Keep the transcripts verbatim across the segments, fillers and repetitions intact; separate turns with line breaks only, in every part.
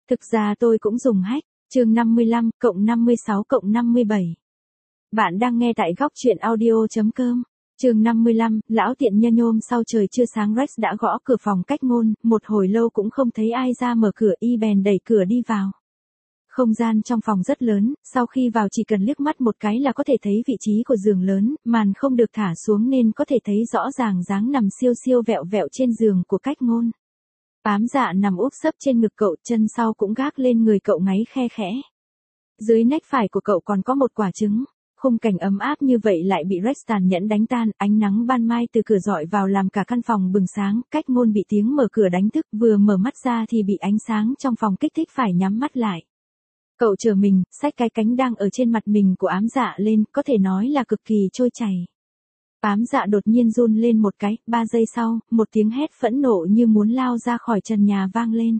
Thực ra tôi cũng dùng hack. Chương năm mươi lăm, cộng năm mươi sáu cộng năm mươi bảy. Bạn đang nghe tại góc truyện audio chấm com. Chương năm mươi lăm, lão tiện nhân nhôm sau trời chưa sáng Rex đã gõ cửa phòng Cách Ngôn, một hồi lâu cũng không thấy ai ra mở cửa, y bèn đẩy cửa đi vào. Không gian trong phòng rất lớn, sau khi vào chỉ cần liếc mắt một cái là có thể thấy vị trí của giường lớn, màn không được thả xuống nên có thể thấy rõ ràng dáng nằm siêu siêu vẹo vẹo trên giường của Cách Ngôn. Ám Dạ nằm úp sấp trên ngực cậu, chân sau cũng gác lên người cậu ngáy khe khẽ. Dưới nách phải của cậu còn có một quả trứng. Khung cảnh ấm áp như vậy lại bị Rex tàn nhẫn đánh tan, ánh nắng ban mai từ cửa rọi vào làm cả căn phòng bừng sáng, Cách Ngôn bị tiếng mở cửa đánh thức, vừa mở mắt ra thì bị ánh sáng trong phòng kích thích phải nhắm mắt lại. Cậu trở mình, xách cái cánh đang ở trên mặt mình của Ám Dạ lên, có thể nói là cực kỳ trôi chảy. Ám Dạ đột nhiên run lên một cái, ba giây sau, một tiếng hét phẫn nộ như muốn lao ra khỏi trần nhà vang lên.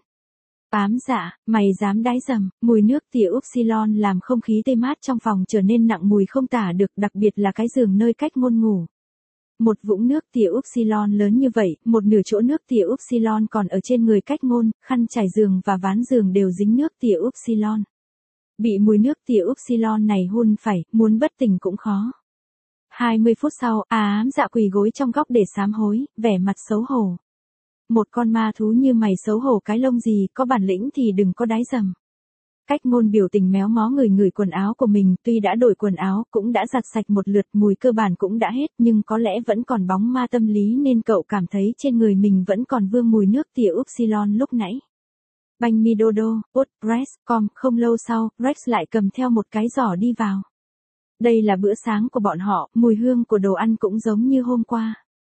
Ám Dạ, mày dám đái dầm, mùi nước tỉa Upsilon làm không khí tê mát trong phòng trở nên nặng mùi không tả được, đặc biệt là cái giường nơi Cách Ngôn ngủ. Một vũng nước tỉa Upsilon lớn như vậy, một nửa chỗ nước tỉa Upsilon còn ở trên người Cách Ngôn, khăn trải giường và ván giường đều dính nước tỉa Upsilon. Bị mùi nước tỉa Upsilon này hun phải, muốn bất tỉnh cũng khó. hai mươi phút sau, Ám Dạ quỳ gối trong góc để sám hối, vẻ mặt xấu hổ. Một con ma thú như mày xấu hổ cái lông gì, có bản lĩnh thì đừng có đái dầm. Cách Ngôn biểu tình méo mó người ngửi quần áo của mình, tuy đã đổi quần áo, cũng đã giặt sạch một lượt, mùi cơ bản cũng đã hết, nhưng có lẽ vẫn còn bóng ma tâm lý nên cậu cảm thấy trên người mình vẫn còn vương mùi nước tỉa Upsilon lúc nãy. Banh mi đô đô, út, Rex, com, không lâu sau, Rex lại cầm theo một cái giỏ đi vào. Đây là bữa sáng của bọn họ, mùi hương của đồ ăn cũng giống như hôm qua.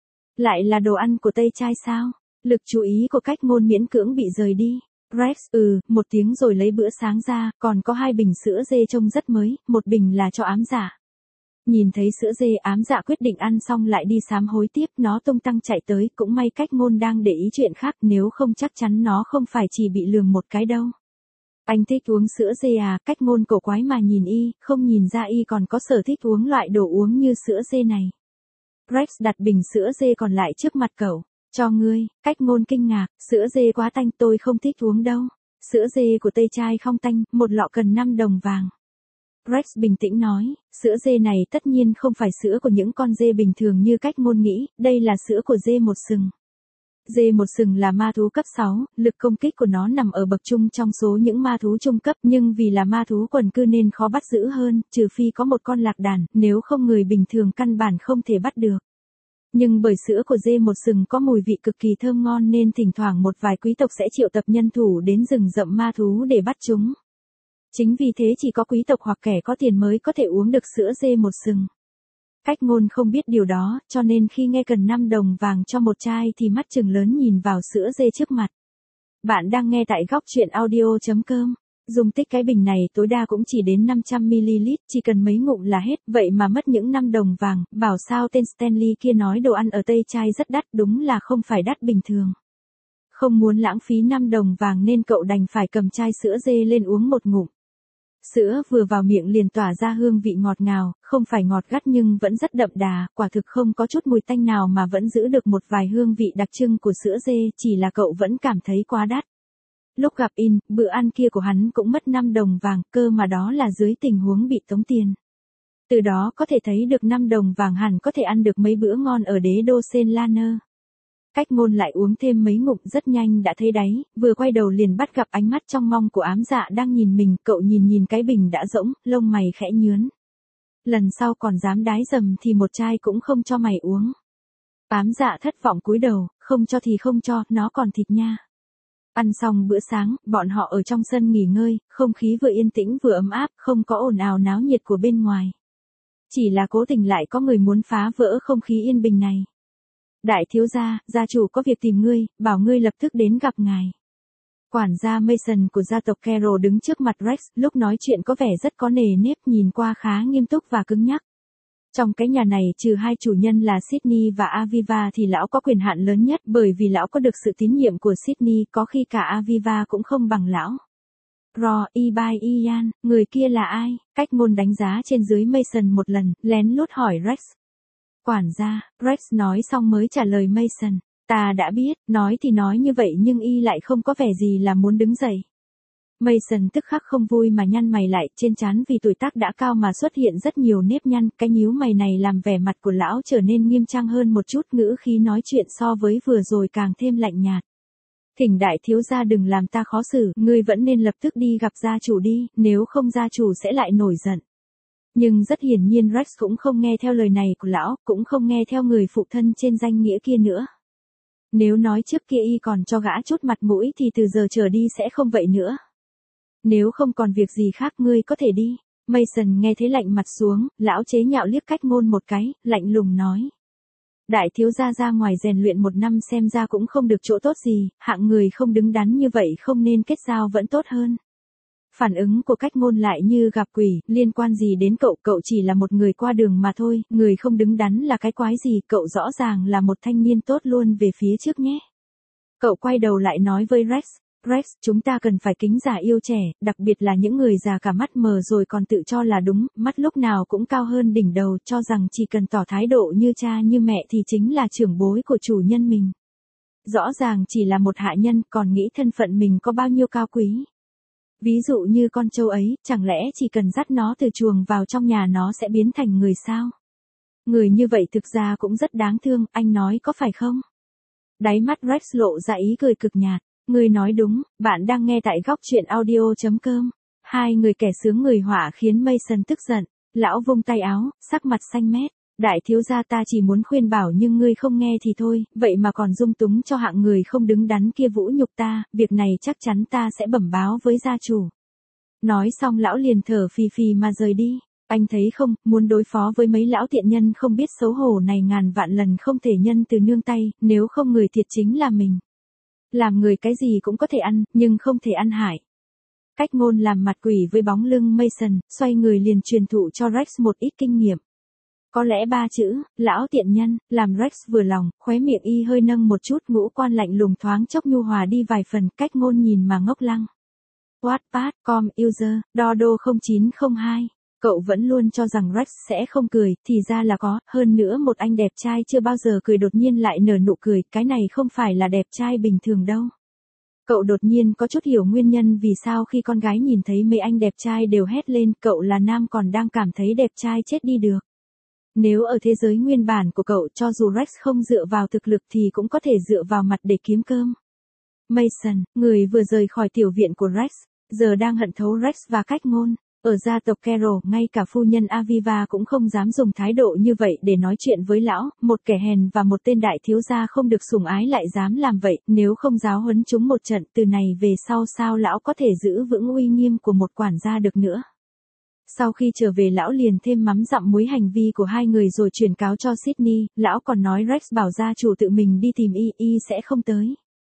Lại là đồ ăn của Tây Trai sao? Lực chú ý của Cách Ngôn miễn cưỡng bị rời đi. Rex, ừ, một tiếng rồi lấy bữa sáng ra, còn có hai bình sữa dê trông rất mới, một bình là cho Ám Dạ. Nhìn thấy sữa dê, Ám Dạ quyết định ăn xong lại đi sám hối tiếp, nó tung tăng chạy tới, cũng may Cách Ngôn đang để ý chuyện khác, nếu không chắc chắn nó không phải chỉ bị lườm một cái đâu. Anh thích uống sữa dê à? Cách Ngôn cổ quái mà nhìn y, không nhìn ra y còn có sở thích uống loại đồ uống như sữa dê này. Rex đặt bình sữa dê còn lại trước mặt cậu. Cho ngươi. Cách Ngôn kinh ngạc, sữa dê quá tanh, tôi không thích uống đâu. Sữa dê của Tây Trai không tanh, một lọ cần năm đồng vàng. Rex bình tĩnh nói, sữa dê này tất nhiên không phải sữa của những con dê bình thường như Cách Ngôn nghĩ, đây là sữa của dê một sừng. Dê một sừng là ma thú cấp sáu, lực công kích của nó nằm ở bậc trung trong số những ma thú trung cấp, nhưng vì là ma thú quần cư nên khó bắt giữ hơn, trừ phi có một con lạc đàn, nếu không người bình thường căn bản không thể bắt được. Nhưng bởi sữa của dê một sừng có mùi vị cực kỳ thơm ngon nên thỉnh thoảng một vài quý tộc sẽ triệu tập nhân thủ đến rừng rậm ma thú để bắt chúng. Chính vì thế chỉ có quý tộc hoặc kẻ có tiền mới có thể uống được sữa dê một sừng. Cách Ngôn không biết điều đó, cho nên khi nghe cần năm đồng vàng cho một chai thì mắt trừng lớn nhìn vào sữa dê trước mặt. Bạn đang nghe tại góc truyện audio chấm com. Dung tích cái bình này tối đa cũng chỉ đến năm trăm mi li lít, chỉ cần mấy ngụm là hết, vậy mà mất những năm đồng vàng, bảo sao tên Stanley kia nói đồ ăn ở Tây Trai rất đắt, đúng là không phải đắt bình thường. Không muốn lãng phí năm đồng vàng nên cậu đành phải cầm chai sữa dê lên uống một ngụm. Sữa vừa vào miệng liền tỏa ra hương vị ngọt ngào, không phải ngọt gắt nhưng vẫn rất đậm đà, quả thực không có chút mùi tanh nào mà vẫn giữ được một vài hương vị đặc trưng của sữa dê, chỉ là cậu vẫn cảm thấy quá đắt. Lúc gặp In, bữa ăn kia của hắn cũng mất năm đồng vàng, cơ mà đó là dưới tình huống bị tống tiền. Từ đó có thể thấy được năm đồng vàng hẳn có thể ăn được mấy bữa ngon ở đế đô Sen Lanơ. Cách Ngôn lại uống thêm mấy ngụm rất nhanh đã thấy đáy, vừa quay đầu liền bắt gặp ánh mắt trong mong của Ám Dạ đang nhìn mình, cậu nhìn nhìn cái bình đã rỗng, lông mày khẽ nhướn. Lần sau còn dám đái dầm thì một chai cũng không cho mày uống. Ám Dạ thất vọng cúi đầu, không cho thì không cho, nó còn thịt nha. Ăn xong bữa sáng, bọn họ ở trong sân nghỉ ngơi, không khí vừa yên tĩnh vừa ấm áp, không có ồn ào náo nhiệt của bên ngoài. Chỉ là cố tình lại có người muốn phá vỡ không khí yên bình này. Đại thiếu gia, gia chủ có việc tìm ngươi, bảo ngươi lập tức đến gặp ngài. Quản gia Mason của gia tộc Carroll đứng trước mặt Rex, lúc nói chuyện có vẻ rất có nề nếp, nhìn qua khá nghiêm túc và cứng nhắc. Trong cái nhà này trừ hai chủ nhân là Sydney và Aviva thì lão có quyền hạn lớn nhất, bởi vì lão có được sự tín nhiệm của Sydney, có khi cả Aviva cũng không bằng lão. Ro, Ibai Ian, người kia là ai? Cách Ngôn đánh giá trên dưới Mason một lần, lén lút hỏi Rex. Quản gia, Rex nói xong mới trả lời Mason. Ta đã biết, nói thì nói như vậy nhưng y lại không có vẻ gì là muốn đứng dậy. Mason tức khắc không vui mà nhăn mày lại, trên trán vì tuổi tác đã cao mà xuất hiện rất nhiều nếp nhăn, cái nhíu mày này làm vẻ mặt của lão trở nên nghiêm trang hơn một chút, ngữ khí nói chuyện so với vừa rồi càng thêm lạnh nhạt. Thỉnh đại thiếu gia đừng làm ta khó xử, ngươi vẫn nên lập tức đi gặp gia chủ đi, nếu không gia chủ sẽ lại nổi giận. Nhưng rất hiển nhiên Rex cũng không nghe theo lời này của lão, cũng không nghe theo người phụ thân trên danh nghĩa kia nữa. Nếu nói trước kia y còn cho gã chút mặt mũi thì từ giờ trở đi sẽ không vậy nữa. Nếu không còn việc gì khác ngươi có thể đi. Mason nghe thấy lạnh mặt xuống, lão chế nhạo liếc Cách Ngôn một cái, lạnh lùng nói. Đại thiếu gia ra ngoài rèn luyện một năm xem ra cũng không được chỗ tốt gì, hạng người không đứng đắn như vậy không nên kết giao vẫn tốt hơn. Phản ứng của Cách Ngôn lại như gặp quỷ, liên quan gì đến cậu, cậu chỉ là một người qua đường mà thôi, người không đứng đắn là cái quái gì, cậu rõ ràng là một thanh niên tốt luôn về phía trước nhé. Cậu quay đầu lại nói với Rex, Rex, chúng ta cần phải kính già yêu trẻ, đặc biệt là những người già cả mắt mờ rồi còn tự cho là đúng, mắt lúc nào cũng cao hơn đỉnh đầu, cho rằng chỉ cần tỏ thái độ như cha như mẹ thì chính là trưởng bối của chủ nhân mình. Rõ ràng chỉ là một hạ nhân, còn nghĩ thân phận mình có bao nhiêu cao quý. Ví dụ như con trâu ấy, chẳng lẽ chỉ cần dắt nó từ chuồng vào trong nhà nó sẽ biến thành người sao? Người như vậy thực ra cũng rất đáng thương, anh nói có phải không? Đáy mắt Rex lộ ra ý cười cực nhạt. Người nói đúng, bạn đang nghe tại góc truyện audio.com. Hai người kẻ sướng người họa khiến Mason tức giận. Lão vung tay áo, sắc mặt xanh mét. Đại thiếu gia ta chỉ muốn khuyên bảo nhưng ngươi không nghe thì thôi, vậy mà còn dung túng cho hạng người không đứng đắn kia vũ nhục ta, việc này chắc chắn ta sẽ bẩm báo với gia chủ. Nói xong lão liền thở phì phì mà rời đi. Anh thấy không, muốn đối phó với mấy lão tiện nhân không biết xấu hổ này ngàn vạn lần không thể nhân từ nương tay, nếu không người thiệt chính là mình. Làm người cái gì cũng có thể ăn, nhưng không thể ăn hại. Cách Ngôn làm mặt quỷ với bóng lưng Mason, xoay người liền truyền thụ cho Rex một ít kinh nghiệm. Có lẽ ba chữ, lão tiện nhân, làm Rex vừa lòng, khóe miệng y hơi nâng một chút, ngũ quan lạnh lùng thoáng chốc nhu hòa đi vài phần, Cách Ngôn nhìn mà ngốc lăng. Wattpad, com, user, Dodo không chín không hai. Cậu vẫn luôn cho rằng Rex sẽ không cười, thì ra là có, hơn nữa một anh đẹp trai chưa bao giờ cười đột nhiên lại nở nụ cười, cái này không phải là đẹp trai bình thường đâu. Cậu đột nhiên có chút hiểu nguyên nhân vì sao khi con gái nhìn thấy mấy anh đẹp trai đều hét lên, cậu là nam còn đang cảm thấy đẹp trai chết đi được. Nếu ở thế giới nguyên bản của cậu cho dù Rex không dựa vào thực lực thì cũng có thể dựa vào mặt để kiếm cơm. Mason, người vừa rời khỏi tiểu viện của Rex, giờ đang hận thấu Rex và Cách Ngôn. Ở gia tộc Carroll, ngay cả phu nhân Aviva cũng không dám dùng thái độ như vậy để nói chuyện với lão, một kẻ hèn và một tên đại thiếu gia không được sủng ái lại dám làm vậy, nếu không giáo huấn chúng một trận từ này về sau sao lão có thể giữ vững uy nghiêm của một quản gia được nữa. Sau khi trở về lão liền thêm mắm dặm muối hành vi của hai người rồi truyền cáo cho Sydney, lão còn nói Rex bảo gia chủ tự mình đi tìm y, y sẽ không tới.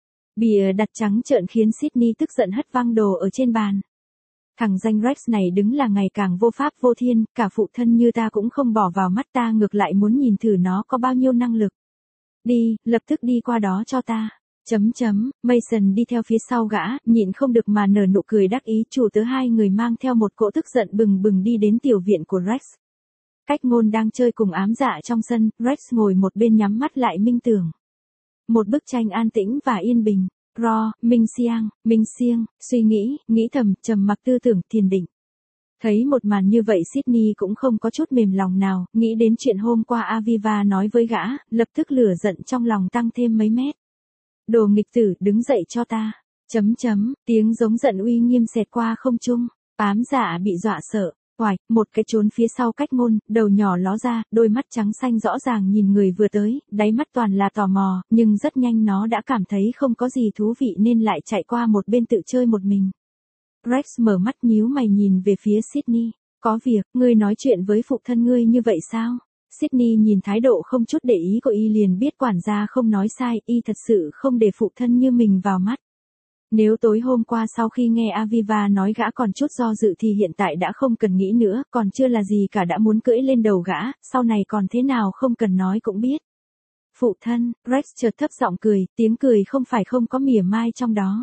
Bìa đặt trắng trợn khiến Sydney tức giận hất văng đồ ở trên bàn. Thằng danh Rex này đứng là ngày càng vô pháp vô thiên, cả phụ thân như ta cũng không bỏ vào mắt ta ngược lại muốn nhìn thử nó có bao nhiêu năng lực. Đi, lập tức đi qua đó cho ta. Chấm chấm, Mason đi theo phía sau gã, nhịn không được mà nở nụ cười đắc ý, chủ tớ hai người mang theo một cỗ tức giận bừng bừng đi đến tiểu viện của Rex. Cách Ngôn đang chơi cùng ám dạ trong sân, Rex ngồi một bên nhắm mắt lại minh tưởng. Một bức tranh an tĩnh và yên bình. Ro, Minh Siang, Minh Siêng, suy nghĩ, nghĩ thầm, trầm mặc tư tưởng, thiền định. Thấy một màn như vậy Sydney cũng không có chút mềm lòng nào, nghĩ đến chuyện hôm qua Aviva nói với gã, lập tức lửa giận trong lòng tăng thêm mấy mét. Đồ nghịch tử, đứng dậy cho ta. Chấm chấm, tiếng giống giận uy nghiêm xẹt qua không trung. Ám dạ bị dọa sợ. Hoài, một cái trốn phía sau Cách Ngôn, đầu nhỏ ló ra, đôi mắt trắng xanh rõ ràng nhìn người vừa tới, đáy mắt toàn là tò mò, nhưng rất nhanh nó đã cảm thấy không có gì thú vị nên lại chạy qua một bên tự chơi một mình. Rex mở mắt nhíu mày nhìn về phía Sydney. Có việc, ngươi nói chuyện với phụ thân ngươi như vậy sao? Sydney nhìn thái độ không chút để ý của y liền biết quản gia không nói sai, y thật sự không để phụ thân như mình vào mắt. Nếu tối hôm qua sau khi nghe Aviva nói gã còn chút do dự thì hiện tại đã không cần nghĩ nữa, còn chưa là gì cả đã muốn cưỡi lên đầu gã, sau này còn thế nào không cần nói cũng biết. Phụ thân, Rex chợt thấp giọng cười, tiếng cười không phải không có mỉa mai trong đó.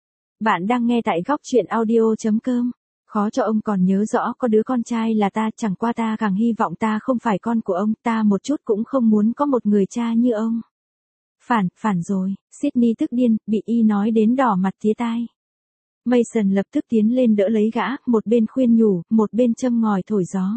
Bạn đang nghe tại góc truyện audio.com. Khó cho ông còn nhớ rõ có đứa con trai là ta, chẳng qua ta càng hy vọng ta không phải con của ông, ta một chút cũng không muốn có một người cha như ông. Phản, phản rồi, Sydney tức điên, bị y nói đến đỏ mặt tía tai. Mason lập tức tiến lên đỡ lấy gã, một bên khuyên nhủ, một bên châm ngòi thổi gió.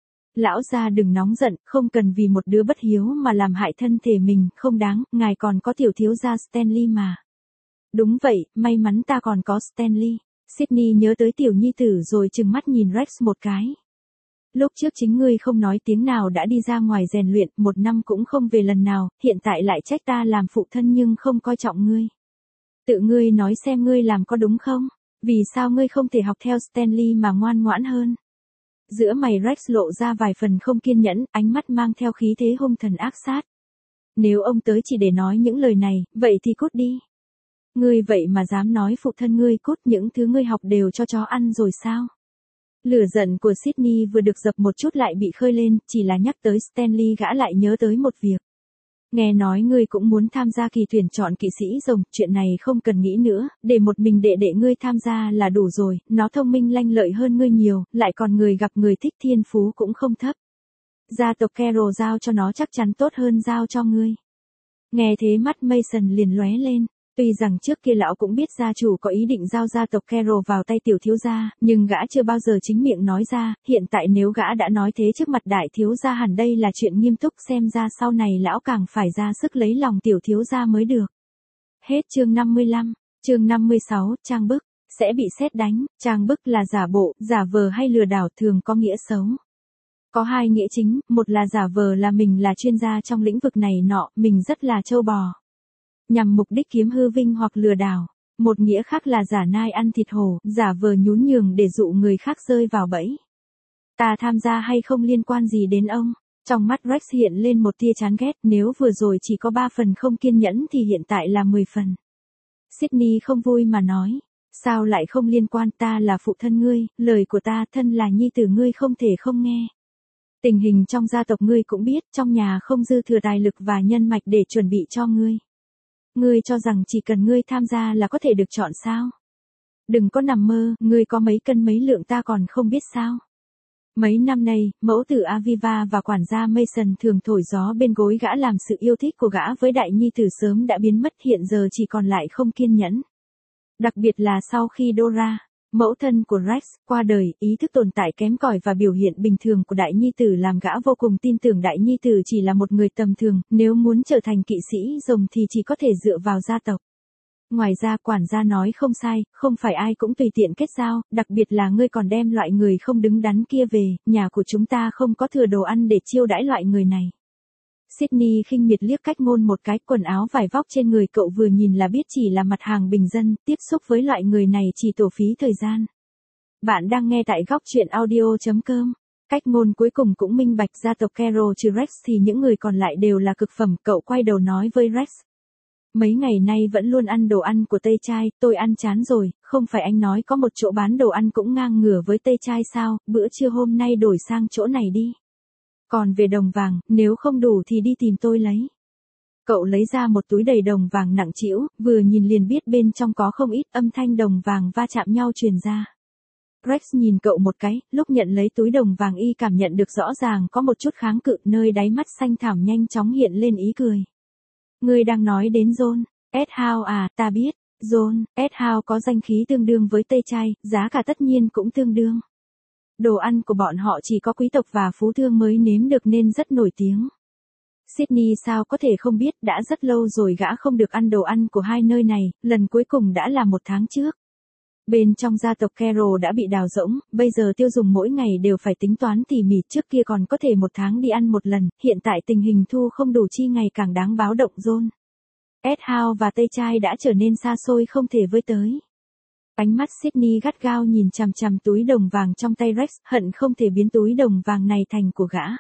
Lão gia đừng nóng giận, không cần vì một đứa bất hiếu mà làm hại thân thể mình, không đáng, ngài còn có tiểu thiếu gia Stanley mà. Đúng vậy, may mắn ta còn có Stanley. Sydney nhớ tới tiểu nhi tử rồi trừng mắt nhìn Rex một cái. Lúc trước chính ngươi không nói tiếng nào đã đi ra ngoài rèn luyện, một năm cũng không về lần nào, hiện tại lại trách ta làm phụ thân nhưng không coi trọng ngươi. Tự ngươi nói xem ngươi làm có đúng không? Vì sao ngươi không thể học theo Stanley mà ngoan ngoãn hơn? Giữa mày Rex lộ ra vài phần không kiên nhẫn, ánh mắt mang theo khí thế hung thần ác sát. Nếu ông tới chỉ để nói những lời này, vậy thì cút đi. Ngươi vậy mà dám nói phụ thân ngươi cút, những thứ ngươi học đều cho chó ăn rồi sao? Lửa giận của Sydney vừa được dập một chút lại bị khơi lên, chỉ là nhắc tới Stanley gã lại nhớ tới một việc. Nghe nói ngươi cũng muốn tham gia kỳ tuyển chọn kỵ sĩ rồng, chuyện này không cần nghĩ nữa, để một mình đệ đệ ngươi tham gia là đủ rồi, nó thông minh lanh lợi hơn ngươi nhiều, lại còn người gặp người thích thiên phú cũng không thấp. Gia tộc Carroll giao cho nó chắc chắn tốt hơn giao cho ngươi. Nghe thế mắt Mason liền lóe lên. Tuy rằng trước kia lão cũng biết gia chủ có ý định giao gia tộc Carroll vào tay tiểu thiếu gia, nhưng gã chưa bao giờ chính miệng nói ra, hiện tại nếu gã đã nói thế trước mặt đại thiếu gia hẳn đây là chuyện nghiêm túc, xem ra sau này lão càng phải ra sức lấy lòng tiểu thiếu gia mới được. Hết chương năm mươi lăm, chương năm mươi sáu, trang bức, sẽ bị sét đánh, trang bức là giả bộ, giả vờ hay lừa đảo thường có nghĩa xấu. Có hai nghĩa chính, một là giả vờ là mình là chuyên gia trong lĩnh vực này nọ, mình rất là trâu bò. Nhằm mục đích kiếm hư vinh hoặc lừa đảo. Một nghĩa khác là giả nai ăn thịt hổ, giả vờ nhún nhường để dụ người khác rơi vào bẫy. Ta tham gia hay không liên quan gì đến ông? Trong mắt Rex hiện lên một tia chán ghét, nếu vừa rồi chỉ có ba phần không kiên nhẫn thì hiện tại là mười phần. Sydney không vui mà nói, sao lại không liên quan, ta là phụ thân ngươi, lời của ta thân là nhi tử ngươi không thể không nghe. Tình hình trong gia tộc ngươi cũng biết, trong nhà không dư thừa tài lực và nhân mạch để chuẩn bị cho ngươi. Ngươi cho rằng chỉ cần ngươi tham gia là có thể được chọn sao? Đừng có nằm mơ, ngươi có mấy cân mấy lượng ta còn không biết sao? Mấy năm nay, mẫu tử Aviva và quản gia Mason thường thổi gió bên gối gã làm sự yêu thích của gã với đại nhi tử sớm đã biến mất, hiện giờ chỉ còn lại không kiên nhẫn. Đặc biệt là sau khi Dora, mẫu thân của Rex, qua đời, ý thức tồn tại kém cỏi và biểu hiện bình thường của đại nhi tử làm gã vô cùng tin tưởng đại nhi tử chỉ là một người tầm thường, nếu muốn trở thành kỵ sĩ rồng thì chỉ có thể dựa vào gia tộc. Ngoài ra quản gia nói không sai, không phải ai cũng tùy tiện kết giao, đặc biệt là ngươi còn đem loại người không đứng đắn kia về, nhà của chúng ta không có thừa đồ ăn để chiêu đãi loại người này. Sydney khinh miệt liếc cách ngôn một cái, quần áo vải vóc trên người cậu vừa nhìn là biết chỉ là mặt hàng bình dân, tiếp xúc với loại người này chỉ tổ phí thời gian. Bạn đang nghe tại góc truyện audio chấm com. Cách ngôn cuối cùng cũng minh bạch gia tộc Carroll trừ Rex thì những người còn lại đều là cực phẩm, cậu quay đầu nói với Rex. Mấy ngày nay vẫn luôn ăn đồ ăn của Tây Trai, tôi ăn chán rồi, không phải anh nói có một chỗ bán đồ ăn cũng ngang ngửa với Tây Trai sao, bữa trưa hôm nay đổi sang chỗ này đi. Còn về đồng vàng, nếu không đủ thì đi tìm tôi lấy. Cậu lấy ra một túi đầy đồng vàng nặng trĩu, vừa nhìn liền biết bên trong có không ít, âm thanh đồng vàng va chạm nhau truyền ra. Rex nhìn cậu một cái, lúc nhận lấy túi đồng vàng y cảm nhận được rõ ràng có một chút kháng cự, nơi đáy mắt xanh thẳm nhanh chóng hiện lên ý cười. Ngươi đang nói đến John Edhouse à, ta biết, John Edhouse có danh khí tương đương với Tây Trai, giá cả tất nhiên cũng tương đương. Đồ ăn của bọn họ chỉ có quý tộc và phú thương mới nếm được nên rất nổi tiếng. Sydney sao có thể không biết, đã rất lâu rồi gã không được ăn đồ ăn của hai nơi này, lần cuối cùng đã là một tháng trước. Bên trong gia tộc Carroll đã bị đào rỗng, bây giờ tiêu dùng mỗi ngày đều phải tính toán tỉ mỉ, trước kia còn có thể một tháng đi ăn một lần, hiện tại tình hình thu không đủ chi ngày càng đáng báo động. John Edhouse và Tây Trai đã trở nên xa xôi không thể với tới. Ánh mắt Sydney gắt gao nhìn chằm chằm túi đồng vàng trong tay Rex, hận không thể biến túi đồng vàng này thành của gã.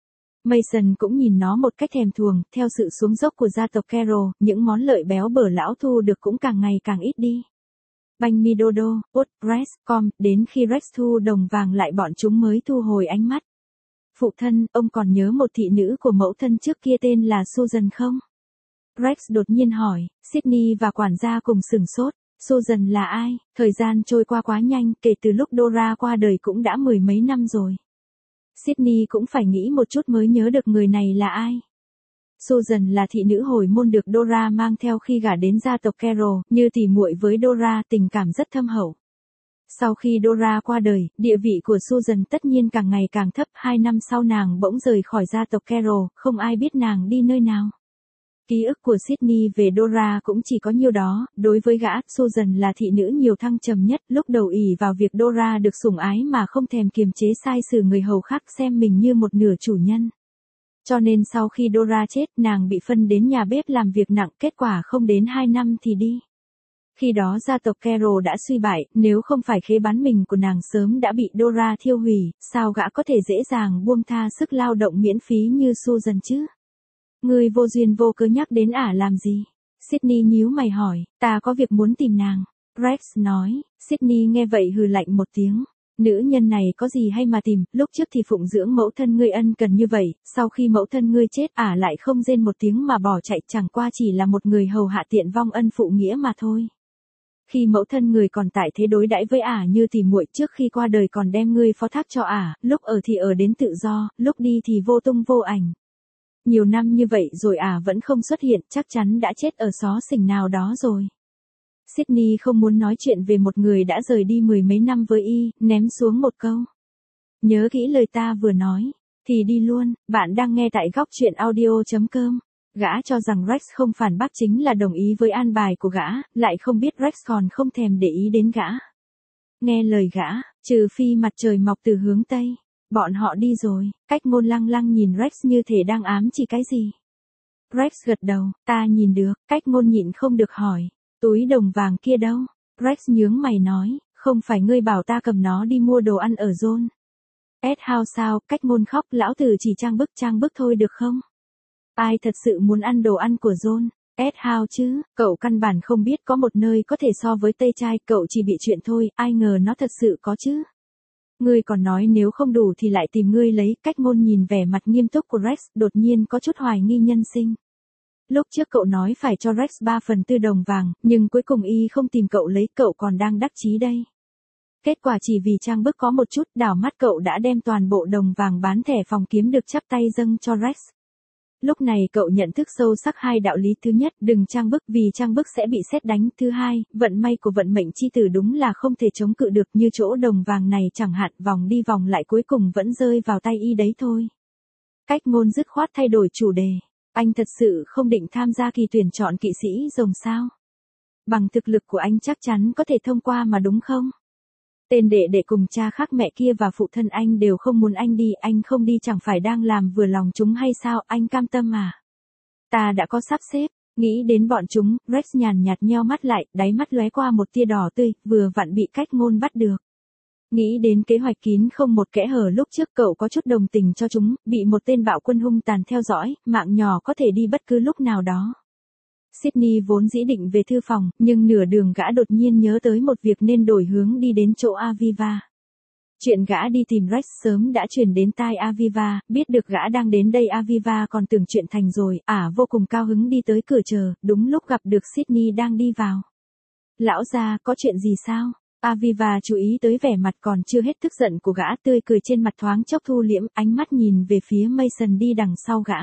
Mason cũng nhìn nó một cách thèm thuồng, theo sự xuống dốc của gia tộc Carroll, những món lợi béo bở lão thu được cũng càng ngày càng ít đi. Banh mi Dodo, Út, Rex, com, đến khi Rex thu đồng vàng lại bọn chúng mới thu hồi ánh mắt. Phụ thân, ông còn nhớ một thị nữ của mẫu thân trước kia tên là Susan không? Rex đột nhiên hỏi, Sydney và quản gia cùng sửng sốt. Susan là ai? Thời gian trôi qua quá nhanh, kể từ lúc Dora qua đời cũng đã mười mấy năm rồi. Sydney cũng phải nghĩ một chút mới nhớ được người này là ai. Susan là thị nữ hồi môn được Dora mang theo khi gả đến gia tộc Carroll, như tỉ muội với Dora, tình cảm rất thâm hậu. Sau khi Dora qua đời, địa vị của Susan tất nhiên càng ngày càng thấp, hai năm sau nàng bỗng rời khỏi gia tộc Carroll, không ai biết nàng đi nơi nào. Ký ức của Sydney về Dora cũng chỉ có nhiêu đó, đối với gã, Susan là thị nữ nhiều thăng trầm nhất, lúc đầu ỷ vào việc Dora được sủng ái mà không thèm kiềm chế sai xử người hầu khác, xem mình như một nửa chủ nhân. Cho nên sau khi Dora chết, nàng bị phân đến nhà bếp làm việc nặng, kết quả không đến hai năm thì đi. Khi đó gia tộc Carroll đã suy bại, nếu không phải khế bán mình của nàng sớm đã bị Dora thiêu hủy, sao gã có thể dễ dàng buông tha sức lao động miễn phí như Susan chứ? Ngươi vô duyên vô cớ nhắc đến ả làm gì? Sydney nhíu mày hỏi, ta có việc muốn tìm nàng. Rex nói, Sydney nghe vậy hừ lạnh một tiếng. Nữ nhân này có gì hay mà tìm, lúc trước thì phụng dưỡng mẫu thân ngươi ân cần như vậy, sau khi mẫu thân ngươi chết ả lại không rên một tiếng mà bỏ chạy, chẳng qua chỉ là một người hầu hạ tiện vong ân phụ nghĩa mà thôi. Khi mẫu thân người còn tại thế đối đãi với ả như tỉ muội, trước khi qua đời còn đem ngươi phó thác cho ả, lúc ở thì ở đến tự do, lúc đi thì vô tung vô ảnh. Nhiều năm như vậy rồi ả vẫn không xuất hiện, chắc chắn đã chết ở xó xỉnh nào đó rồi. Sydney không muốn nói chuyện về một người đã rời đi mười mấy năm với y, ném xuống một câu. Nhớ kỹ lời ta vừa nói, thì đi luôn. Bạn đang nghe tại góc truyện audio chấm com. Gã cho rằng Rex không phản bác chính là đồng ý với an bài của gã, lại không biết Rex còn không thèm để ý đến gã. Nghe lời gã, trừ phi mặt trời mọc từ hướng Tây. Bọn họ đi rồi, Cách Ngôn lăng lăng nhìn Rex như thể đang ám chỉ cái gì. Rex gật đầu, ta nhìn được, Cách Ngôn nhịn không được hỏi, túi đồng vàng kia đâu? Rex nhướng mày nói, không phải ngươi bảo ta cầm nó đi mua đồ ăn ở John S House sao? Cách Ngôn khóc, lão tử chỉ trang bức trang bức thôi được không? Ai thật sự muốn ăn đồ ăn của John S House chứ? Cậu căn bản không biết có một nơi có thể so với Tây Trai, cậu chỉ bị chuyện thôi, ai ngờ nó thật sự có chứ. Ngươi còn nói nếu không đủ thì lại tìm ngươi lấy. Cách Ngôn nhìn vẻ mặt nghiêm túc của Rex, đột nhiên có chút hoài nghi nhân sinh. Lúc trước cậu nói phải cho Rex ba phần tư đồng vàng, nhưng cuối cùng y không tìm cậu lấy, cậu còn đang đắc chí đây. Kết quả chỉ vì trang bức có một chút, đảo mắt cậu đã đem toàn bộ đồng vàng bán thẻ phòng kiếm được chắp tay dâng cho Rex. Lúc này cậu nhận thức sâu sắc hai đạo lý: thứ nhất, đừng trang bức vì trang bức sẽ bị sét đánh; thứ hai, vận may của vận mệnh chi tử đúng là không thể chống cự được, như chỗ đồng vàng này chẳng hạn, vòng đi vòng lại cuối cùng vẫn rơi vào tay y đấy thôi. Cách Ngôn dứt khoát thay đổi chủ đề. Anh thật sự không định tham gia kỳ tuyển chọn kỵ sĩ rồng sao? Bằng thực lực của anh chắc chắn có thể thông qua mà đúng không? Tên đệ đệ cùng cha khác mẹ kia và phụ thân anh đều không muốn anh đi, anh không đi chẳng phải đang làm vừa lòng chúng hay sao? Anh cam tâm à? Ta đã có sắp xếp. Nghĩ đến bọn chúng, Rex nhàn nhạt nheo mắt lại, đáy mắt lóe qua một tia đỏ tươi, vừa vặn bị Cách Ngôn bắt được. Nghĩ đến kế hoạch kín không một kẽ hở lúc trước, cậu có chút đồng tình cho chúng, bị một tên bạo quân hung tàn theo dõi, mạng nhỏ có thể đi bất cứ lúc nào đó. Sydney vốn dĩ định về thư phòng, nhưng nửa đường gã đột nhiên nhớ tới một việc nên đổi hướng đi đến chỗ Aviva. Chuyện gã đi tìm Rex sớm đã truyền đến tai Aviva, biết được gã đang đến đây Aviva còn tưởng chuyện thành rồi, ả vô cùng cao hứng đi tới cửa chờ, đúng lúc gặp được Sydney đang đi vào. Lão gia, có chuyện gì sao? Aviva chú ý tới vẻ mặt còn chưa hết tức giận của gã, tươi cười trên mặt thoáng chốc thu liễm, ánh mắt nhìn về phía Mason đi đằng sau gã.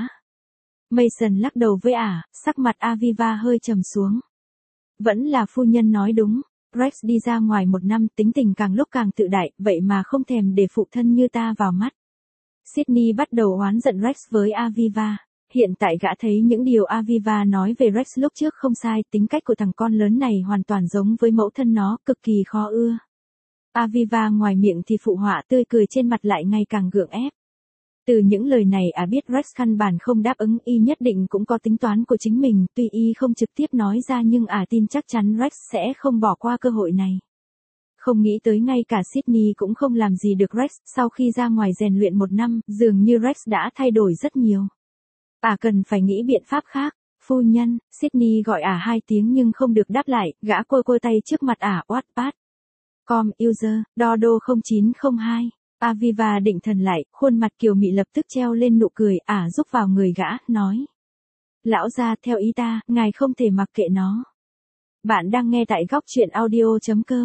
Mason lắc đầu với ả, sắc mặt Aviva hơi trầm xuống. Vẫn là phu nhân nói đúng, Rex đi ra ngoài một năm, tính tình càng lúc càng tự đại, vậy mà không thèm để phụ thân như ta vào mắt. Sydney bắt đầu oán giận Rex với Aviva. Hiện tại gã thấy những điều Aviva nói về Rex lúc trước không sai, tính cách của thằng con lớn này hoàn toàn giống với mẫu thân nó, cực kỳ khó ưa. Aviva ngoài miệng thì phụ họa, tươi cười trên mặt lại ngày càng gượng ép. Từ những lời này à biết Rex căn bản không đáp ứng, y nhất định cũng có tính toán của chính mình, tuy y không trực tiếp nói ra nhưng à tin chắc chắn Rex sẽ không bỏ qua cơ hội này. Không nghĩ tới ngay cả Sydney cũng không làm gì được Rex, sau khi ra ngoài rèn luyện một năm, dường như Rex đã thay đổi rất nhiều. Ả à cần phải nghĩ biện pháp khác. Phu nhân, Sydney gọi ả à hai tiếng nhưng không được đáp lại, gã côi côi tay trước mặt ả, à, Wattpad. Com, user, Dodo không chín không hai. Aviva định thần lại, khuôn mặt kiều mị lập tức treo lên nụ cười, ả à rúc vào người gã, nói. Lão gia, theo ý ta, ngài không thể mặc kệ nó. Bạn đang nghe tại góc truyện audio chấm com.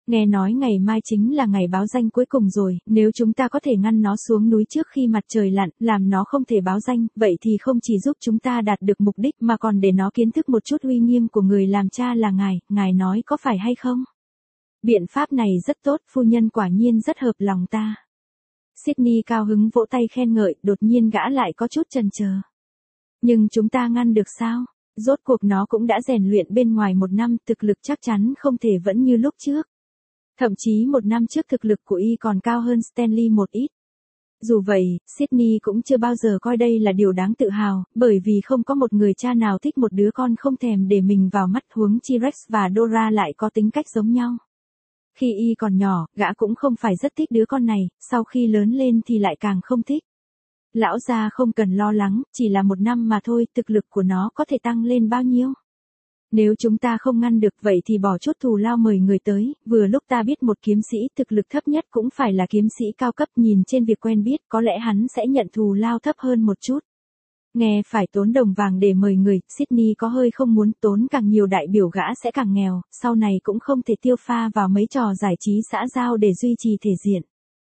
Nghe nói ngày mai chính là ngày báo danh cuối cùng rồi, nếu chúng ta có thể ngăn nó xuống núi trước khi mặt trời lặn, làm nó không thể báo danh, vậy thì không chỉ giúp chúng ta đạt được mục đích mà còn để nó kiến thức một chút uy nghiêm của người làm cha là ngài, ngài nói có phải hay không? Biện pháp này rất tốt, phu nhân quả nhiên rất hợp lòng ta. Sydney cao hứng vỗ tay khen ngợi, đột nhiên gã lại có chút chần chờ. Nhưng chúng ta ngăn được sao? Rốt cuộc nó cũng đã rèn luyện bên ngoài một năm, thực lực chắc chắn không thể vẫn như lúc trước. Thậm chí một năm trước thực lực của y còn cao hơn Stanley một ít. Dù vậy, Sydney cũng chưa bao giờ coi đây là điều đáng tự hào, bởi vì không có một người cha nào thích một đứa con không thèm để mình vào mắt, huống chi Rex và Dora lại có tính cách giống nhau. Khi y còn nhỏ, gã cũng không phải rất thích đứa con này, sau khi lớn lên thì lại càng không thích. Lão gia không cần lo lắng, chỉ là một năm mà thôi, thực lực của nó có thể tăng lên bao nhiêu. Nếu chúng ta không ngăn được vậy thì bỏ chút thù lao mời người tới, vừa lúc ta biết một kiếm sĩ thực lực thấp nhất cũng phải là kiếm sĩ cao cấp, nhìn trên việc quen biết có lẽ hắn sẽ nhận thù lao thấp hơn một chút. Nghe phải tốn đồng vàng để mời người, Sydney có hơi không muốn, tốn càng nhiều đại biểu gã sẽ càng nghèo, sau này cũng không thể tiêu pha vào mấy trò giải trí xã giao để duy trì thể diện.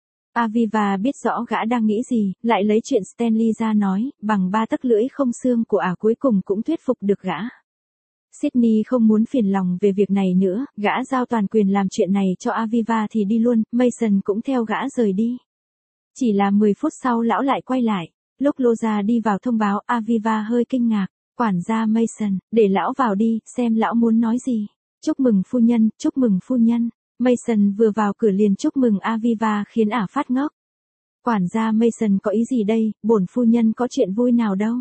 Aviva biết rõ gã đang nghĩ gì, lại lấy chuyện Stanley ra nói, bằng ba tấc lưỡi không xương của ả cuối cùng cũng thuyết phục được gã. Sydney không muốn phiền lòng về việc này nữa, gã giao toàn quyền làm chuyện này cho Aviva thì đi luôn, Mason cũng theo gã rời đi. Chỉ là mười phút sau lão lại quay lại, lúc Loza đi vào thông báo, Aviva hơi kinh ngạc, quản gia Mason, để lão vào đi, xem lão muốn nói gì. Chúc mừng phu nhân, chúc mừng phu nhân. Mason vừa vào cửa liền chúc mừng Aviva khiến ả phát ngốc. Quản gia Mason có ý gì đây, bổn phu nhân có chuyện vui nào đâu.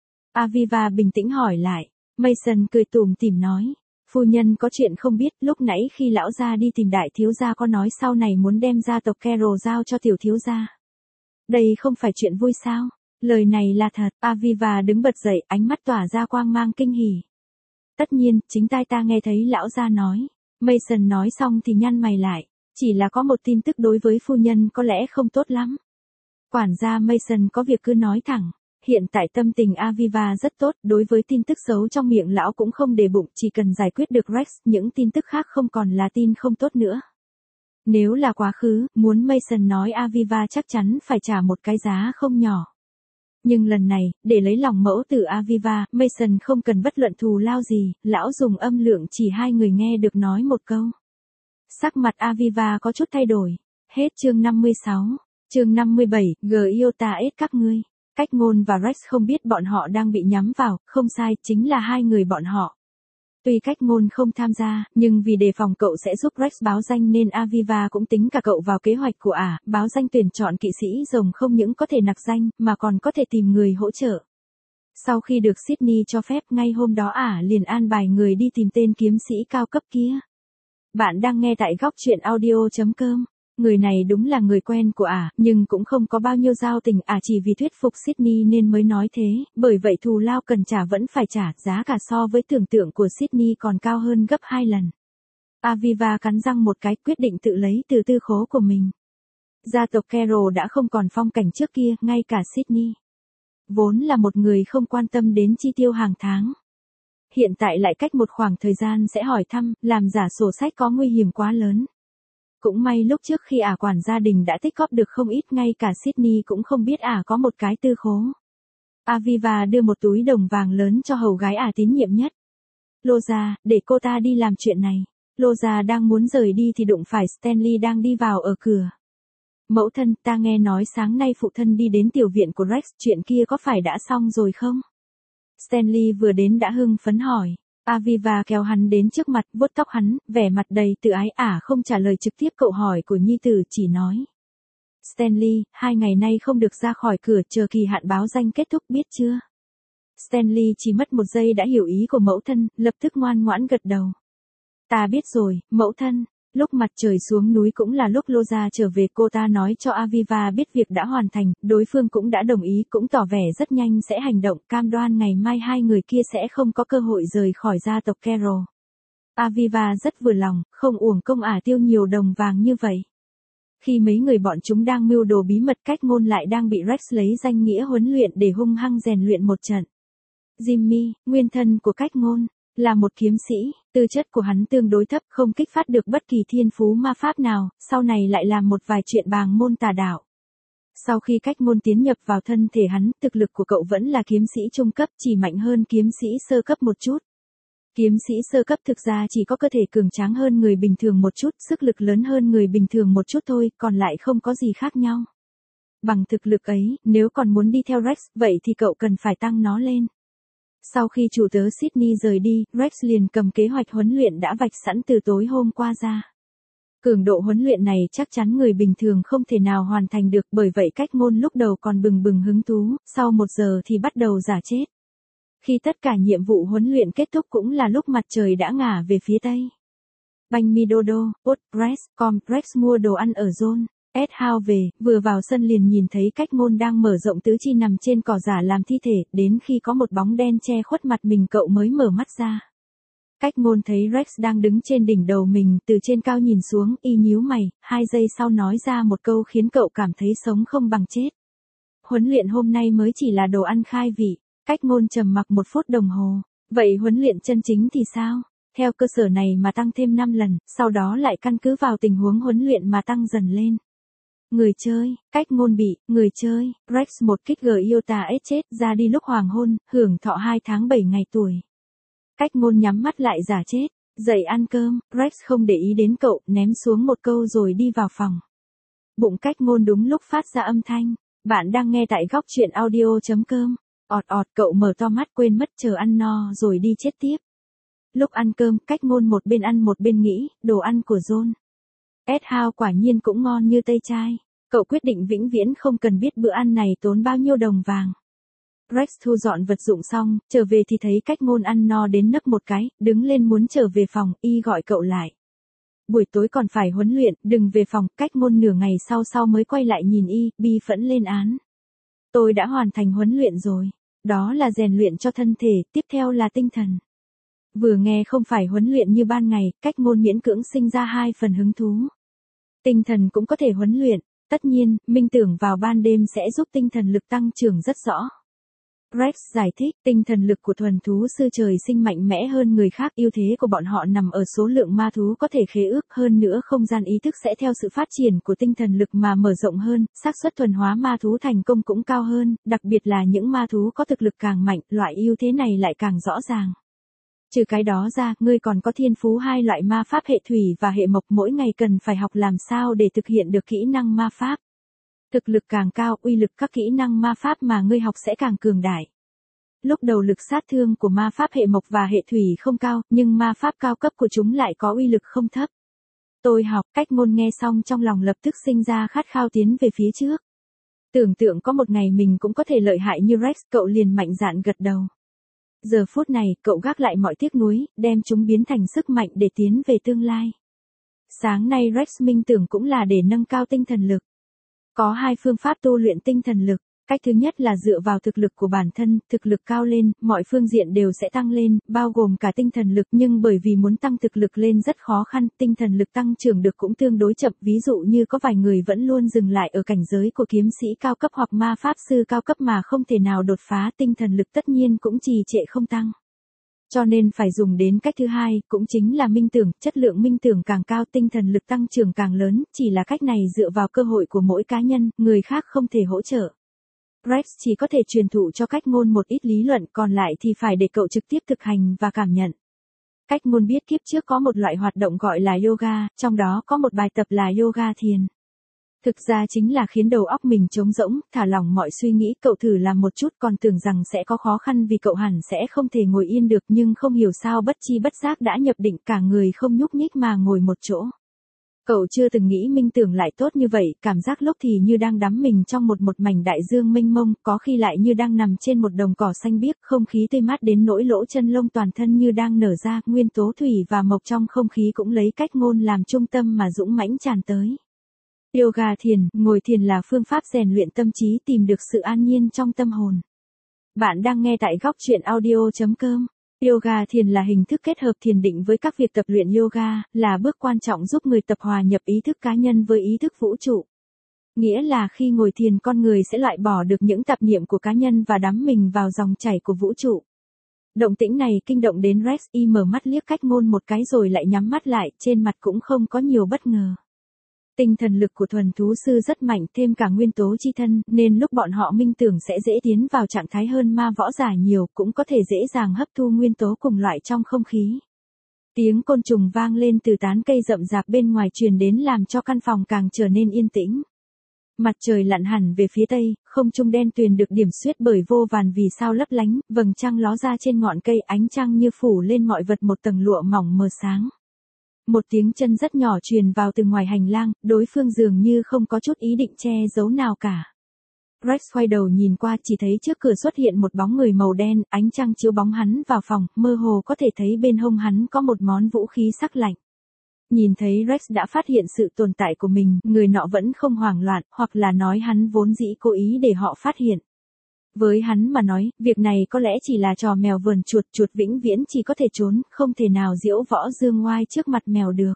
Aviva bình tĩnh hỏi lại. Mason cười tủm tỉm nói, phu nhân có chuyện không biết, lúc nãy khi lão gia đi tìm đại thiếu gia có nói sau này muốn đem gia tộc Carroll giao cho tiểu thiếu gia. Đây không phải chuyện vui sao? Lời này là thật. Aviva đứng bật dậy, ánh mắt tỏa ra quang mang kinh hỉ. Tất nhiên, chính tai ta nghe thấy lão gia nói. Mason nói xong thì nhăn mày lại, chỉ là có một tin tức đối với phu nhân có lẽ không tốt lắm. Quản gia Mason có việc cứ nói thẳng. Hiện tại tâm tình Aviva rất tốt, đối với tin tức xấu trong miệng lão cũng không để bụng, chỉ cần giải quyết được Rex, những tin tức khác không còn là tin không tốt nữa. Nếu là quá khứ, muốn Mason nói Aviva chắc chắn phải trả một cái giá không nhỏ. Nhưng lần này, để lấy lòng mẫu tử Aviva, Mason không cần bất luận thù lao gì, lão dùng âm lượng chỉ hai người nghe được nói một câu. Sắc mặt Aviva có chút thay đổi. Hết chương năm mươi sáu. Chương năm mươi bảy, G I O T A S các ngươi. Cách Ngôn và Rex không biết bọn họ đang bị nhắm vào, không sai, chính là hai người bọn họ. Tuy Cách Ngôn không tham gia, nhưng vì đề phòng cậu sẽ giúp Rex báo danh nên Aviva cũng tính cả cậu vào kế hoạch của ả, báo danh tuyển chọn kỵ sĩ rồng không những có thể nặc danh, mà còn có thể tìm người hỗ trợ. Sau khi được Sydney cho phép, ngay hôm đó ả liền an bài người đi tìm tên kiếm sĩ cao cấp kia. Bạn đang nghe tại góc truyện audio chấm com. Người này đúng là người quen của ả, nhưng cũng không có bao nhiêu giao tình, ả chỉ vì thuyết phục Sydney nên mới nói thế, bởi vậy thù lao cần trả vẫn phải trả, giá cả so với tưởng tượng của Sydney còn cao hơn gấp hai lần. Aviva cắn răng một cái, quyết định tự lấy từ tư khố của mình. Gia tộc Carroll đã không còn phong cảnh trước kia, ngay cả Sydney vốn là một người không quan tâm đến chi tiêu hàng tháng. Hiện tại lại cách một khoảng thời gian sẽ hỏi thăm, làm giả sổ sách có nguy hiểm quá lớn. Cũng may lúc trước khi ả quản gia đình đã tích góp được không ít, ngay cả Sydney cũng không biết ả có một cái tư khố. Aviva đưa một túi đồng vàng lớn cho hầu gái ả tín nhiệm nhất. Loza, để cô ta đi làm chuyện này. Loza đang muốn rời đi thì đụng phải Stanley đang đi vào ở cửa. Mẫu thân, ta nghe nói sáng nay phụ thân đi đến tiểu viện của Rex, chuyện kia có phải đã xong rồi không? Stanley vừa đến đã hưng phấn hỏi. Aviva kéo hắn đến trước mặt, vuốt tóc hắn, vẻ mặt đầy tự ái. Ả không trả lời trực tiếp câu hỏi của nhi tử, chỉ nói. Stanley, hai ngày nay không được ra khỏi cửa, chờ kỳ hạn báo danh kết thúc, biết chưa? Stanley chỉ mất một giây đã hiểu ý của mẫu thân, lập tức ngoan ngoãn gật đầu. Ta biết rồi, mẫu thân. Lúc mặt trời xuống núi cũng là lúc Loza trở về, cô ta nói cho Aviva biết việc đã hoàn thành, đối phương cũng đã đồng ý, cũng tỏ vẻ rất nhanh sẽ hành động, cam đoan ngày mai hai người kia sẽ không có cơ hội rời khỏi gia tộc Carroll. Aviva rất vừa lòng, không uổng công ả tiêu nhiều đồng vàng như vậy. Khi mấy người bọn chúng đang mưu đồ bí mật, Cách Ngôn lại đang bị Rex lấy danh nghĩa huấn luyện để hung hăng rèn luyện một trận. Jimmy, nguyên thân của Cách Ngôn, Là một kiếm sĩ, tư chất của hắn tương đối thấp, không kích phát được bất kỳ thiên phú ma pháp nào, sau này lại làm một vài chuyện bàng môn tà đạo. Sau khi cách môn tiến nhập vào thân thể hắn, thực lực của cậu vẫn là kiếm sĩ trung cấp, chỉ mạnh hơn kiếm sĩ sơ cấp một chút. Kiếm sĩ sơ cấp thực ra chỉ có cơ thể cường tráng hơn người bình thường một chút, sức lực lớn hơn người bình thường một chút thôi, còn lại không có gì khác nhau. Bằng thực lực ấy, nếu còn muốn đi theo Rex, vậy thì cậu cần phải tăng nó lên. Sau khi chủ tớ Sydney rời đi, Rex liền cầm kế hoạch huấn luyện đã vạch sẵn từ tối hôm qua ra. Cường độ huấn luyện này chắc chắn người bình thường không thể nào hoàn thành được, bởi vậy cách ngôn lúc đầu còn bừng bừng hứng thú, sau một giờ thì bắt đầu giả chết. Khi tất cả nhiệm vụ huấn luyện kết thúc cũng là lúc mặt trời đã ngả về phía tây. Banh mi Dodo, Postpress, Compress mua đồ ăn ở zone. Ed Howe về, vừa vào sân liền nhìn thấy cách ngôn đang mở rộng tứ chi nằm trên cỏ giả làm thi thể, đến khi có một bóng đen che khuất mặt mình cậu mới mở mắt ra. Cách ngôn thấy Rex đang đứng trên đỉnh đầu mình, từ trên cao nhìn xuống, y nhíu mày, hai giây sau nói ra một câu khiến cậu cảm thấy sống không bằng chết. Huấn luyện hôm nay mới chỉ là đồ ăn khai vị. Cách ngôn trầm mặc một phút đồng hồ. Vậy huấn luyện chân chính thì sao? Theo cơ sở này mà tăng thêm năm lần, sau đó lại căn cứ vào tình huống huấn luyện mà tăng dần lên. Người chơi, cách ngôn bị, người chơi, Rex một kích gờ Iota S chết ra đi lúc hoàng hôn, hưởng thọ hai tháng bảy ngày tuổi. Cách ngôn nhắm mắt lại giả chết, dậy ăn cơm, Rex không để ý đến cậu, ném xuống một câu rồi đi vào phòng. Bụng cách ngôn đúng lúc phát ra âm thanh. Bạn đang nghe tại góc truyện audio chấm com. Ọt ọt cậu mở to mắt quên mất chờ ăn no rồi đi chết tiếp. Lúc ăn cơm, cách ngôn một bên ăn một bên nghĩ, đồ ăn của John. Ed Howe quả nhiên cũng ngon như tây chai. Cậu quyết định vĩnh viễn không cần biết bữa ăn này tốn bao nhiêu đồng vàng. Rex thu dọn vật dụng xong, trở về thì thấy cách ngôn ăn no đến nấc một cái, đứng lên muốn trở về phòng, y gọi cậu lại. Buổi tối còn phải huấn luyện, đừng về phòng, cách ngôn nửa ngày sau sau mới quay lại nhìn y, bi phẫn lên án. Tôi đã hoàn thành huấn luyện rồi. Đó là rèn luyện cho thân thể, tiếp theo là tinh thần. Vừa nghe không phải huấn luyện như ban ngày, cách ngôn miễn cưỡng sinh ra hai phần hứng thú. Tinh thần cũng có thể huấn luyện, tất nhiên, minh tưởng vào ban đêm sẽ giúp tinh thần lực tăng trưởng rất rõ. Rex giải thích, tinh thần lực của thuần thú sư trời sinh mạnh mẽ hơn người khác, ưu thế của bọn họ nằm ở số lượng ma thú có thể khế ước, hơn nữa không gian ý thức sẽ theo sự phát triển của tinh thần lực mà mở rộng hơn, xác suất thuần hóa ma thú thành công cũng cao hơn, đặc biệt là những ma thú có thực lực càng mạnh, loại ưu thế này lại càng rõ ràng. Trừ cái đó ra, ngươi còn có thiên phú hai loại ma pháp hệ thủy và hệ mộc, mỗi ngày cần phải học làm sao để thực hiện được kỹ năng ma pháp. Thực lực càng cao, uy lực các kỹ năng ma pháp mà ngươi học sẽ càng cường đại. Lúc đầu lực sát thương của ma pháp hệ mộc và hệ thủy không cao, nhưng ma pháp cao cấp của chúng lại có uy lực không thấp. Tôi học, cách ngôn nghe xong trong lòng lập tức sinh ra khát khao tiến về phía trước. Tưởng tượng có một ngày mình cũng có thể lợi hại như Rex, cậu liền mạnh dạn gật đầu. Giờ phút này, cậu gác lại mọi tiếc nuối, đem chúng biến thành sức mạnh để tiến về tương lai. Sáng nay Rex minh tưởng cũng là để nâng cao tinh thần lực. Có hai phương pháp tu luyện tinh thần lực. Cách thứ nhất là dựa vào thực lực của bản thân, thực lực cao lên, mọi phương diện đều sẽ tăng lên, bao gồm cả tinh thần lực, nhưng bởi vì muốn tăng thực lực lên rất khó khăn, tinh thần lực tăng trưởng được cũng tương đối chậm, ví dụ như có vài người vẫn luôn dừng lại ở cảnh giới của kiếm sĩ cao cấp hoặc ma pháp sư cao cấp mà không thể nào đột phá, tinh thần lực tất nhiên cũng trì trệ không tăng. Cho nên phải dùng đến cách thứ hai, cũng chính là minh tưởng, chất lượng minh tưởng càng cao tinh thần lực tăng trưởng càng lớn, chỉ là cách này dựa vào cơ hội của mỗi cá nhân, người khác không thể hỗ trợ. Rex chỉ có thể truyền thụ cho cách ngôn một ít lý luận, còn lại thì phải để cậu trực tiếp thực hành và cảm nhận. Cách ngôn biết kiếp trước có một loại hoạt động gọi là yoga, trong đó có một bài tập là yoga thiền. Thực ra chính là khiến đầu óc mình trống rỗng, thả lỏng mọi suy nghĩ, cậu thử làm một chút còn tưởng rằng sẽ có khó khăn vì cậu hẳn sẽ không thể ngồi yên được, nhưng không hiểu sao bất chi bất giác đã nhập định, cả người không nhúc nhích mà ngồi một chỗ. Cậu chưa từng nghĩ minh tưởng lại tốt như vậy, cảm giác lúc thì như đang đắm mình trong một một mảnh đại dương mênh mông, có khi lại như đang nằm trên một đồng cỏ xanh biếc, không khí tươi mát đến nỗi lỗ chân lông toàn thân như đang nở ra, nguyên tố thủy và mộc trong không khí cũng lấy cách ngôn làm trung tâm mà dũng mãnh tràn tới. Yoga thiền, ngồi thiền là phương pháp rèn luyện tâm trí, tìm được sự an nhiên trong tâm hồn. Bạn đang nghe tại góc truyện audio chấm com. Yoga thiền là hình thức kết hợp thiền định với các việc tập luyện yoga, là bước quan trọng giúp người tập hòa nhập ý thức cá nhân với ý thức vũ trụ. Nghĩa là khi ngồi thiền con người sẽ loại bỏ được những tạp niệm của cá nhân và đắm mình vào dòng chảy của vũ trụ. Động tĩnh này kinh động đến Rex, y mở mắt liếc Cách Ngôn một cái rồi lại nhắm mắt lại, trên mặt cũng không có nhiều bất ngờ. Tinh thần lực của thuần thú sư rất mạnh, thêm cả nguyên tố chi thân, nên lúc bọn họ minh tưởng sẽ dễ tiến vào trạng thái hơn ma võ giả nhiều, cũng có thể dễ dàng hấp thu nguyên tố cùng loại trong không khí. Tiếng côn trùng vang lên từ tán cây rậm rạp bên ngoài truyền đến làm cho căn phòng càng trở nên yên tĩnh. Mặt trời lặn hẳn về phía tây, không trung đen tuyền được điểm xuyết bởi vô vàn vì sao lấp lánh, vầng trăng ló ra trên ngọn cây, ánh trăng như phủ lên mọi vật một tầng lụa mỏng mờ sáng. Một tiếng chân rất nhỏ truyền vào từ ngoài hành lang, đối phương dường như không có chút ý định che giấu nào cả. Rex quay đầu nhìn qua, chỉ thấy trước cửa xuất hiện một bóng người màu đen, ánh trăng chiếu bóng hắn vào phòng, mơ hồ có thể thấy bên hông hắn có một món vũ khí sắc lạnh. Nhìn thấy Rex đã phát hiện sự tồn tại của mình, người nọ vẫn không hoảng loạn, hoặc là nói hắn vốn dĩ cố ý để họ phát hiện. Với hắn mà nói, việc này có lẽ chỉ là trò mèo vờn chuột, chuột vĩnh viễn chỉ có thể trốn, không thể nào diễu võ dương ngoai trước mặt mèo được.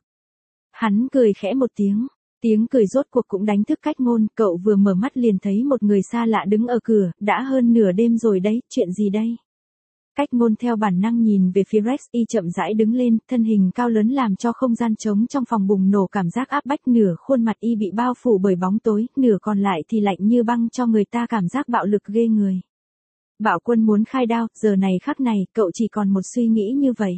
Hắn cười khẽ một tiếng, tiếng cười rốt cuộc cũng đánh thức Cách Ngôn, cậu vừa mở mắt liền thấy một người xa lạ đứng ở cửa, đã hơn nửa đêm rồi đấy, chuyện gì đây? Cách Ngôn theo bản năng nhìn về phía Rex, y chậm rãi đứng lên, thân hình cao lớn làm cho không gian trống trong phòng bùng nổ cảm giác áp bách, nửa khuôn mặt y bị bao phủ bởi bóng tối, nửa còn lại thì lạnh như băng cho người ta cảm giác bạo lực ghê người. Bảo Quân muốn khai đao, giờ này khắc này, cậu chỉ còn một suy nghĩ như vậy.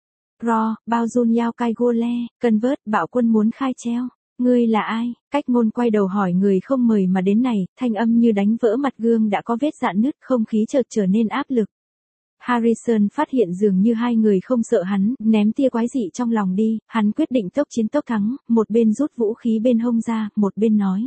Ro, bao Jun Yao Kai Gole, Convert, Bảo Quân muốn khai treo. Ngươi là ai? Cách Ngôn quay đầu hỏi người không mời mà đến này, thanh âm như đánh vỡ mặt gương đã có vết rạn nứt, không khí chợt trở nên áp lực. Harrison phát hiện dường như hai người không sợ hắn, ném tia quái dị trong lòng đi, hắn quyết định tốc chiến tốc thắng, một bên rút vũ khí bên hông ra, một bên nói.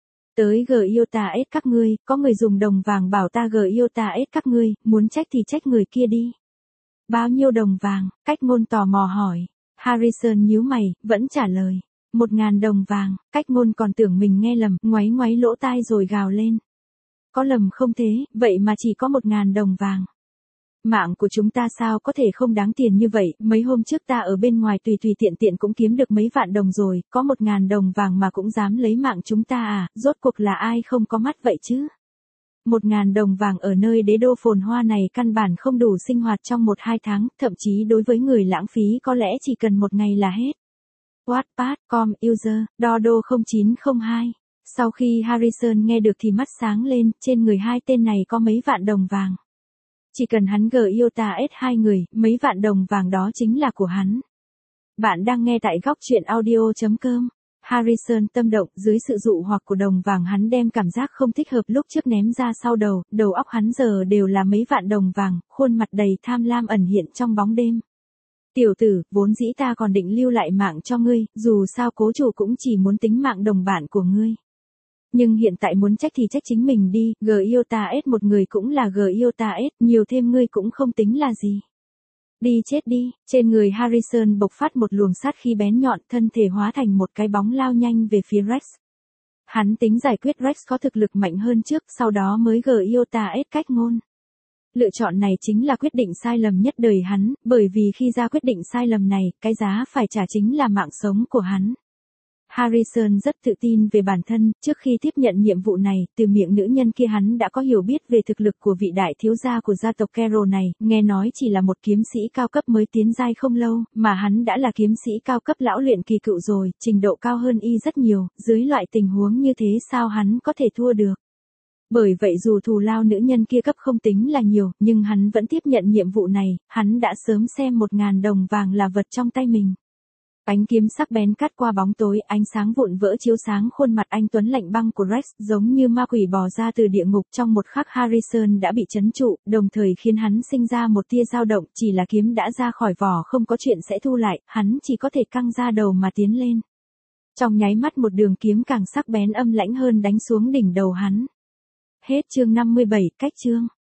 Tới Giota S các ngươi, có người dùng đồng vàng bảo ta Giota S các ngươi, muốn trách thì trách người kia đi. Bao nhiêu đồng vàng? Cách Ngôn tò mò hỏi. Harrison nhíu mày, vẫn trả lời. Một ngàn đồng vàng. Cách Ngôn còn tưởng mình nghe lầm, ngoáy ngoáy lỗ tai rồi gào lên. Có lầm không thế, vậy mà chỉ có một ngàn đồng vàng. Mạng của chúng ta sao có thể không đáng tiền như vậy, mấy hôm trước ta ở bên ngoài tùy tùy tiện tiện cũng kiếm được mấy vạn đồng rồi, có một ngàn đồng vàng mà cũng dám lấy mạng chúng ta à, rốt cuộc là ai không có mắt vậy chứ? Một ngàn đồng vàng ở nơi đế đô phồn hoa này căn bản không đủ sinh hoạt trong một hai tháng, thậm chí đối với người lãng phí có lẽ chỉ cần một ngày là hết. Wattpad, com, user, Dodo không chín không hai. Sau khi Harrison nghe được thì mắt sáng lên, trên người hai tên này có mấy vạn đồng vàng. Chỉ cần hắn Giota S hai người, mấy vạn đồng vàng đó chính là của hắn. Bạn đang nghe tại góc truyện audio chấm com. Harrison tâm động, dưới sự dụ hoặc của đồng vàng hắn đem cảm giác không thích hợp lúc trước ném ra sau đầu, đầu óc hắn giờ đều là mấy vạn đồng vàng, khuôn mặt đầy tham lam ẩn hiện trong bóng đêm. Tiểu tử, vốn dĩ ta còn định lưu lại mạng cho ngươi, dù sao cố chủ cũng chỉ muốn tính mạng đồng bạn của ngươi. Nhưng hiện tại muốn trách thì trách chính mình đi, Giota S một người cũng là Giota S, nhiều thêm ngươi cũng không tính là gì. Đi chết đi, trên người Harrison bộc phát một luồng sát khí bén nhọn, thân thể hóa thành một cái bóng lao nhanh về phía Rex. Hắn tính giải quyết Rex có thực lực mạnh hơn trước, sau đó mới Giota S Cách Ngôn. Lựa chọn này chính là quyết định sai lầm nhất đời hắn, bởi vì khi ra quyết định sai lầm này, cái giá phải trả chính là mạng sống của hắn. Harrison rất tự tin về bản thân, trước khi tiếp nhận nhiệm vụ này, từ miệng nữ nhân kia hắn đã có hiểu biết về thực lực của vị đại thiếu gia của gia tộc Carroll này, nghe nói chỉ là một kiếm sĩ cao cấp mới tiến giai không lâu, mà hắn đã là kiếm sĩ cao cấp lão luyện kỳ cựu rồi, trình độ cao hơn y rất nhiều, dưới loại tình huống như thế sao hắn có thể thua được. Bởi vậy dù thù lao nữ nhân kia cấp không tính là nhiều, nhưng hắn vẫn tiếp nhận nhiệm vụ này, hắn đã sớm xem một ngàn đồng vàng là vật trong tay mình. Ánh kiếm sắc bén cắt qua bóng tối, ánh sáng vụn vỡ chiếu sáng khuôn mặt anh tuấn lạnh băng của Rex, giống như ma quỷ bò ra từ địa ngục. Trong một khắc Harrison đã bị trấn trụ, đồng thời khiến hắn sinh ra một tia dao động, chỉ là kiếm đã ra khỏi vỏ không có chuyện sẽ thu lại, hắn chỉ có thể căng ra đầu mà tiến lên. Trong nháy mắt một đường kiếm càng sắc bén âm lãnh hơn đánh xuống đỉnh đầu hắn. Hết chương năm mươi bảy, cách chương.